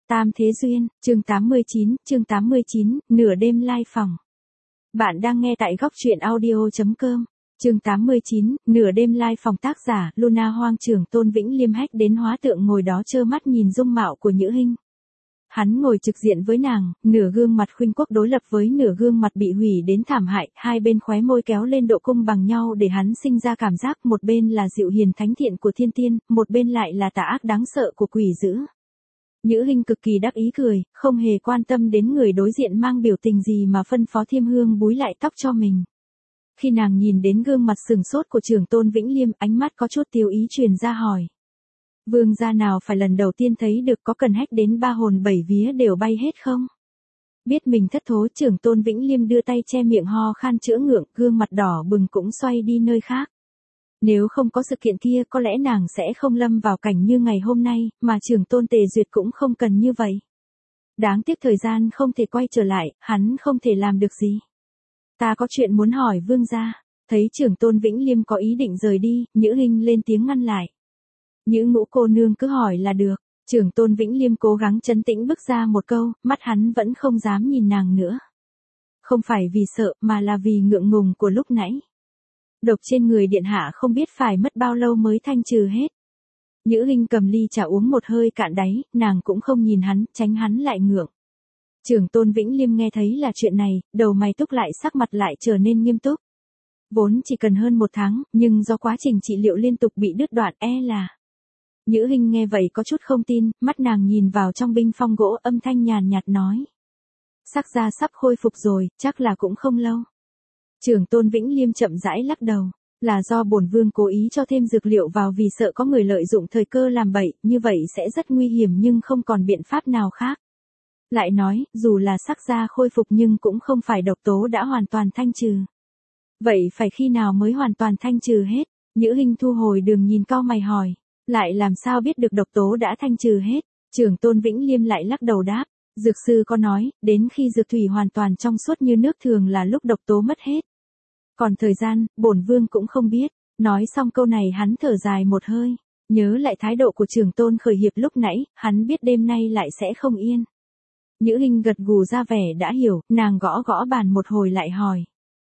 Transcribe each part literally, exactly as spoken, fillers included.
Tam Thế Duyên, chương tám mươi chín, chương tám mươi chín, nửa đêm live phòng. Bạn đang nghe tại góc truyện audio chấm com. Chương tám mươi chín, nửa đêm live phòng, tác giả Luna Hoang. Trưởng Tôn Vĩnh Liêm hách đến hóa tượng ngồi đó trơ mắt nhìn dung mạo của Nhữ Hinh. Hắn ngồi trực diện với nàng, nửa gương mặt khuynh quốc đối lập với nửa gương mặt bị hủy đến thảm hại, hai bên khóe môi kéo lên độ cung bằng nhau để hắn sinh ra cảm giác một bên là dịu hiền thánh thiện của thiên tiên, một bên lại là tà ác đáng sợ của quỷ dữ. Nhữ Hinh cực kỳ đắc ý cười, không hề quan tâm đến người đối diện mang biểu tình gì mà phân phó Thiêm Hương búi lại tóc cho mình. Khi nàng nhìn đến gương mặt sừng sốt của Trưởng Tôn Vĩnh Liêm, ánh mắt có chút tiêu ý truyền ra hỏi. Vương gia nào phải lần đầu tiên thấy được, có cần hách đến ba hồn bảy vía đều bay hết không? Biết mình thất thố, Trưởng Tôn Vĩnh Liêm đưa tay che miệng ho khan chữa ngượng, gương mặt đỏ bừng cũng xoay đi nơi khác. Nếu không có sự kiện kia có lẽ nàng sẽ không lâm vào cảnh như ngày hôm nay, mà Trưởng Tôn Tề Duyệt cũng không cần như vậy. Đáng tiếc thời gian không thể quay trở lại, hắn không thể làm được gì. Ta có chuyện muốn hỏi vương gia. Thấy Trưởng Tôn Vĩnh Liêm có ý định rời đi, Nhữ Hinh lên tiếng ngăn lại. Nhữ Ngũ cô nương cứ hỏi là được. Trưởng Tôn Vĩnh Liêm cố gắng trấn tĩnh bước ra một câu, mắt hắn vẫn không dám nhìn nàng nữa. Không phải vì sợ mà là vì ngượng ngùng của lúc nãy. Độc trên người điện hạ không biết phải mất bao lâu mới thanh trừ hết. Nhữ Hinh cầm ly trà uống một hơi cạn đáy, nàng cũng không nhìn hắn, tránh hắn lại ngượng. Trưởng Tôn Vĩnh Liêm nghe thấy là chuyện này, đầu mày túc lại, sắc mặt lại trở nên nghiêm túc. Vốn chỉ cần hơn một tháng, nhưng do quá trình trị liệu liên tục bị đứt đoạn, e là. Nhữ Hinh nghe vậy có chút không tin, mắt nàng nhìn vào trong binh phong gỗ, âm thanh nhàn nhạt nói. Sắc da sắp khôi phục rồi, chắc là cũng không lâu. Trưởng Tôn Vĩnh Liêm chậm rãi lắc đầu, là do bổn vương cố ý cho thêm dược liệu vào vì sợ có người lợi dụng thời cơ làm bậy, như vậy sẽ rất nguy hiểm nhưng không còn biện pháp nào khác. Lại nói, dù là sắc da khôi phục nhưng cũng không phải độc tố đã hoàn toàn thanh trừ. Vậy phải khi nào mới hoàn toàn thanh trừ hết? Nhữ Hinh thu hồi đường nhìn cau mày hỏi, lại làm sao biết được độc tố đã thanh trừ hết? Trưởng Tôn Vĩnh Liêm lại lắc đầu đáp, dược sư có nói, đến khi dược thủy hoàn toàn trong suốt như nước thường là lúc độc tố mất hết. Còn thời gian, bổn vương cũng không biết. Nói xong câu này hắn thở dài một hơi, nhớ lại thái độ của Trưởng Tôn khởi hiệp lúc nãy, hắn biết đêm nay lại sẽ không yên. Nhữ Hinh gật gù ra vẻ đã hiểu, nàng gõ gõ bàn một hồi lại hỏi.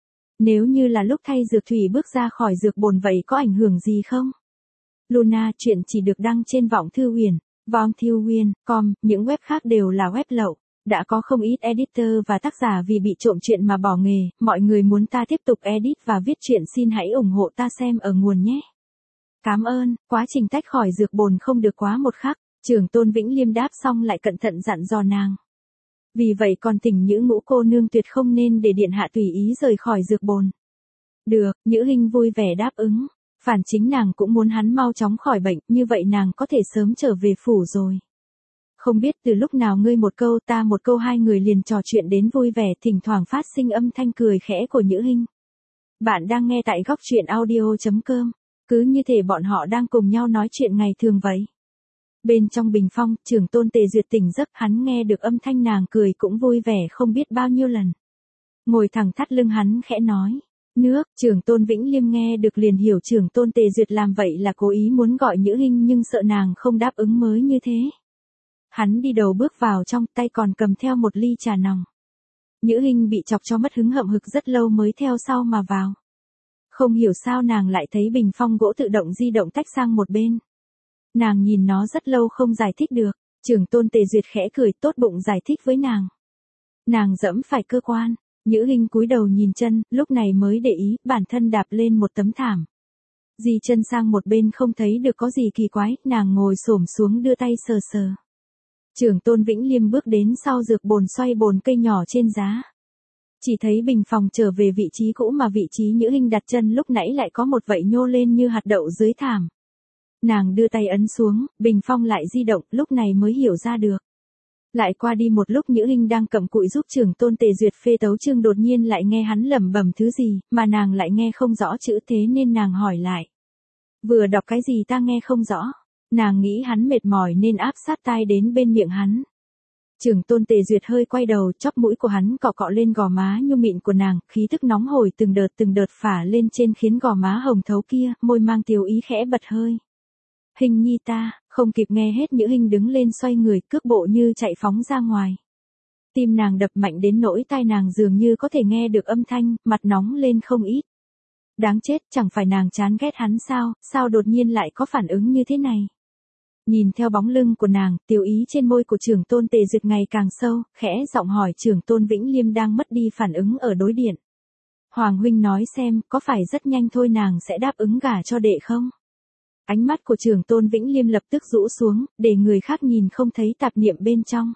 Nếu như là lúc thay dược thủy bước ra khỏi dược bồn vậy có ảnh hưởng gì không? Luna, chuyện chỉ được đăng trên Vọng Thư Huyền, vong thư huyền chấm com, những web khác đều là web lậu. Đã có không ít editor và tác giả vì bị trộm chuyện mà bỏ nghề, mọi người muốn ta tiếp tục edit và viết truyện xin hãy ủng hộ ta xem ở nguồn nhé. Cảm ơn. Quá trình tách khỏi dược bồn không được quá một khắc, Trưởng Tôn Vĩnh Liêm đáp xong lại cẩn thận dặn dò nàng. Vì vậy còn thỉnh Nhữ Ngũ cô nương tuyệt không nên để điện hạ tùy ý rời khỏi dược bồn. Được, Nhữ Hinh vui vẻ đáp ứng. Phản chính nàng cũng muốn hắn mau chóng khỏi bệnh, như vậy nàng có thể sớm trở về phủ rồi. Không biết từ lúc nào ngươi một câu ta một câu, hai người liền trò chuyện đến vui vẻ, thỉnh thoảng phát sinh âm thanh cười khẽ của Nhữ Hinh. Bạn đang nghe tại góc truyện audio chấm com, cứ như thể bọn họ đang cùng nhau nói chuyện ngày thường vậy. Bên trong bình phong, Trưởng Tôn Tề Duyệt tỉnh giấc, hắn nghe được âm thanh nàng cười cũng vui vẻ không biết bao nhiêu lần. Ngồi thẳng thắt lưng hắn khẽ nói, nước. Trưởng Tôn Vĩnh Liêm nghe được liền hiểu Trưởng Tôn Tề Duyệt làm vậy là cố ý muốn gọi Nhữ Hinh nhưng sợ nàng không đáp ứng mới như thế. Hắn đi đầu bước vào trong, tay còn cầm theo một ly trà nóng. Nhữ Hinh bị chọc cho mất hứng hậm hực rất lâu mới theo sau mà vào. Không hiểu sao nàng lại thấy bình phong gỗ tự động di động tách sang một bên. Nàng nhìn nó rất lâu không giải thích được, Trưởng Tôn Tề Duyệt khẽ cười tốt bụng giải thích với nàng. Nàng dẫm phải cơ quan, Nhữ Hinh cúi đầu nhìn chân, lúc này mới để ý, bản thân đạp lên một tấm thảm. Di chân sang một bên không thấy được có gì kỳ quái, nàng ngồi xổm xuống đưa tay sờ sờ. Trưởng Tôn Vĩnh Liêm bước đến sau dược bồn xoay bồn cây nhỏ trên giá. Chỉ thấy bình phòng trở về vị trí cũ mà vị trí Nhữ Hinh đặt chân lúc nãy lại có một vảy nhô lên như hạt đậu dưới thảm. Nàng đưa tay ấn xuống, bình phong lại di động, lúc này mới hiểu ra được. Lại qua đi một lúc Nhữ Hinh đang cầm cụi giúp Trưởng Tôn Tề Duyệt phê tấu chương, đột nhiên lại nghe hắn lẩm bẩm thứ gì, mà nàng lại nghe không rõ chữ, thế nên nàng hỏi lại. Vừa đọc cái gì ta nghe không rõ. Nàng nghĩ hắn mệt mỏi nên áp sát tai đến bên miệng hắn. Trưởng Tôn Tề Duyệt hơi quay đầu, chóp mũi của hắn cọ cọ lên gò má nhu mịn của nàng, khí tức nóng hổi từng đợt từng đợt phả lên trên khiến gò má hồng thấu kia, môi mang tiêu ý khẽ bật hơi. Hình nhi ta, Không kịp nghe hết Nhữ Hinh đứng lên xoay người, cước bộ như chạy phóng ra ngoài. Tim nàng đập mạnh đến nỗi tai nàng dường như có thể nghe được âm thanh, mặt nóng lên không ít. Đáng chết, chẳng phải nàng chán ghét hắn sao, sao đột nhiên lại có phản ứng như thế này. Nhìn theo bóng lưng của nàng, tiêu ý trên môi của trưởng tôn Tề Duyệt ngày càng sâu, khẽ giọng hỏi trưởng tôn Vĩnh Liêm đang mất đi phản ứng ở đối điện. Hoàng huynh nói xem, có phải rất nhanh thôi nàng sẽ đáp ứng gả cho đệ không? Ánh mắt của trưởng tôn Vĩnh Liêm lập tức rũ xuống, để người khác nhìn không thấy tạp niệm bên trong.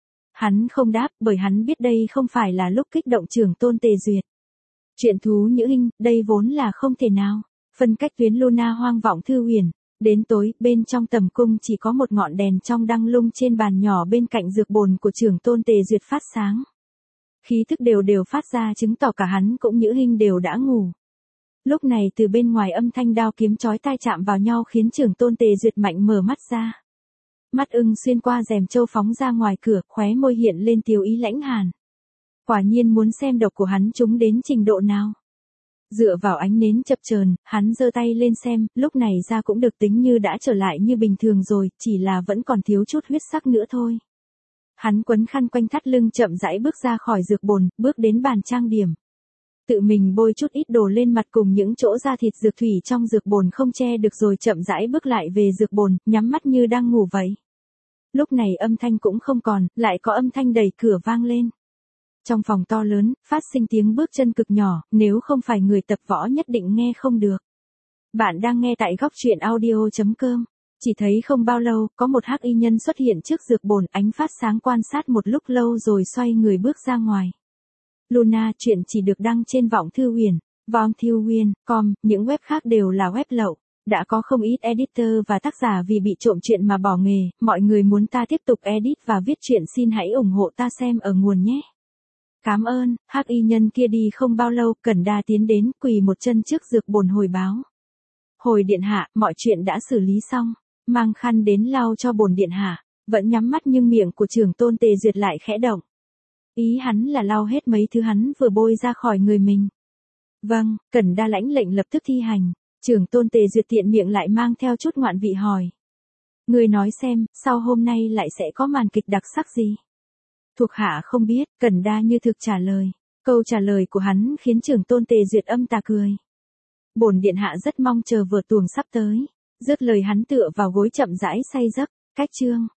Hắn không đáp, bởi hắn biết đây không phải là lúc kích động trưởng tôn Tề Duyệt. Chuyện thú Nhữ Hinh, đây vốn là không thể nào. Phân cách tuyến Luna hoang vọng thư huyền. Đến tối, bên trong tầm cung chỉ có một ngọn đèn trong đang lung trên bàn nhỏ bên cạnh dược bồn của trưởng tôn Tề Duyệt phát sáng. Khí thức đều đều phát ra chứng tỏ cả hắn cũng Nhữ Hinh đều đã ngủ. Lúc này từ bên ngoài âm thanh đao kiếm chói tai chạm vào nhau khiến trưởng tôn Tề Duyệt mạnh mở mắt ra. Mắt ưng xuyên qua rèm châu phóng ra ngoài cửa, khóe môi hiện lên tiêu ý lãnh hàn. Quả nhiên muốn xem độc của hắn trúng đến trình độ nào. Dựa vào ánh nến chập chờn, hắn giơ tay lên xem, lúc này ra cũng được tính như đã trở lại như bình thường rồi, chỉ là vẫn còn thiếu chút huyết sắc nữa thôi. Hắn quấn khăn quanh thắt lưng chậm rãi bước ra khỏi dược bồn, bước đến bàn trang điểm. Tự mình bôi chút ít đồ lên mặt cùng những chỗ da thịt dược thủy trong dược bồn không che được rồi chậm rãi bước lại về dược bồn, nhắm mắt như đang ngủ vậy. Lúc này âm thanh cũng không còn, lại có âm thanh đẩy cửa vang lên. Trong phòng to lớn, phát sinh tiếng bước chân cực nhỏ, nếu không phải người tập võ nhất định nghe không được. Bạn đang nghe tại góc truyện audio chấm com. Chỉ thấy không bao lâu, có một hắc y nhân xuất hiện trước dược bồn, ánh phát sáng quan sát một lúc lâu rồi xoay người bước ra ngoài. Luna, chuyện chỉ được đăng trên Vọng Thư Huyền, vong thư huyền chấm com, những web khác đều là web lậu. Đã có không ít editor và tác giả vì bị trộm chuyện mà bỏ nghề, mọi người muốn ta tiếp tục edit và viết chuyện xin hãy ủng hộ ta xem ở nguồn nhé. Cảm ơn. Hắc y nhân kia đi không bao lâu, Cẩn Đa tiến đến, quỳ một chân trước dược bồn hồi báo. Hồi điện hạ, mọi chuyện đã xử lý xong, mang khăn đến lau cho bồn điện hạ, vẫn nhắm mắt nhưng miệng của trưởng tôn Tề Duyệt lại khẽ động. Ý hắn là lau hết mấy thứ hắn vừa bôi ra khỏi người mình. Vâng, Cẩn Đa lãnh lệnh lập tức thi hành, trưởng tôn Tề Duyệt tiện miệng lại mang theo chút ngoạn vị hỏi. Người nói xem, sau hôm nay lại sẽ có màn kịch đặc sắc gì? Thuộc hạ không biết, Cẩn Đa như thực trả lời. Câu trả lời của hắn khiến trưởng tôn Tề Duyệt âm tà cười. Bổn điện hạ rất mong chờ vở tuồng sắp tới. Dứt lời hắn tựa vào gối chậm rãi say giấc. Cách chương